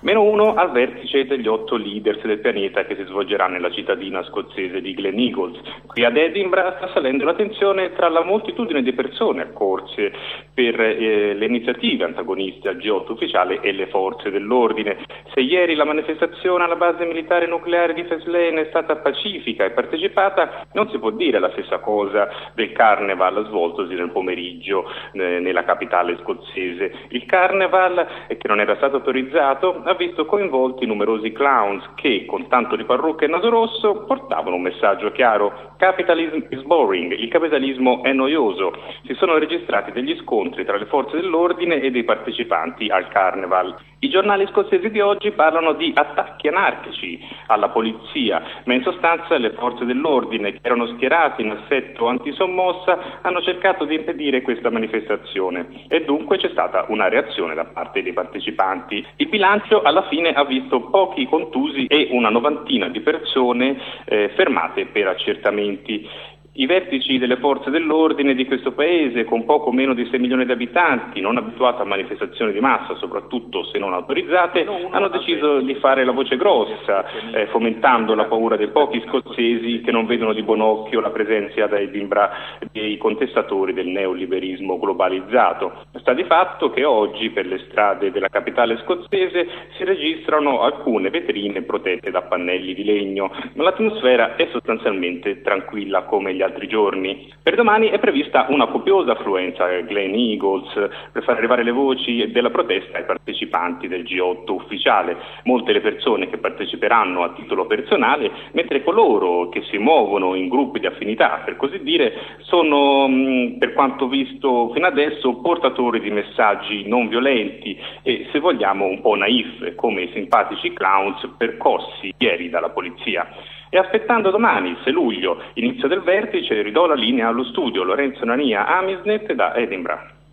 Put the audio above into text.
-1 al vertice degli 8 leaders del pianeta che si svolgerà nella cittadina scozzese di Gleneagles. Qui ad Edinburgh sta salendo la tensione tra la moltitudine di persone accorse per le iniziative antagoniste al G8 ufficiale e le forze dell'ordine. Se ieri la manifestazione alla base militare nucleare di Faslane è stata pacifica e partecipata, non si può dire la stessa cosa del carneval svoltosi nel pomeriggio nella capitale scozzese. Il carneval, che non era stato autorizzato, ha visto coinvolti numerosi clowns che, con tanto di parrucca e naso rosso, portavano un messaggio chiaro: capitalism is boring, il capitalismo è noioso. Si sono registrati degli scontri tra le forze dell'ordine e dei partecipanti al carneval. I giornali scozzesi di oggi parlano di attacchi anarchici alla polizia, ma in sostanza le forze dell'ordine che erano schierate in assetto antisommossa hanno cercato di impedire questa manifestazione e dunque c'è stata una reazione da parte dei partecipanti. Il bilancio alla fine ha visto pochi contusi e una novantina di persone fermate per accertamenti. I vertici delle forze dell'ordine di questo paese, con poco meno di 6 milioni di abitanti, non abituati a manifestazioni di massa, soprattutto se non autorizzate, hanno deciso di fare la voce grossa, fomentando la paura dei pochi scozzesi che non vedono di buon occhio la presenza da Edinburgh dei contestatori del neoliberismo globalizzato. Sta di fatto che oggi per le strade della capitale scozzese si registrano alcune vetrine protette da pannelli di legno, ma l'atmosfera è sostanzialmente tranquilla come gli altri giorni. Per domani è prevista una copiosa affluenza a Gleneagles per far arrivare le voci della protesta ai partecipanti del G8 ufficiale. Molte le persone che parteciperanno a titolo personale, mentre coloro che si muovono in gruppi di affinità, per così dire, sono, per quanto visto fino adesso, portatori di messaggi non violenti e, se vogliamo, un po' naif, come i simpatici clowns percossi ieri dalla polizia. E aspettando domani, 6 luglio, inizio del vertice, ridò la linea allo studio Lorenzo Nania Amisnet da Edinburgh.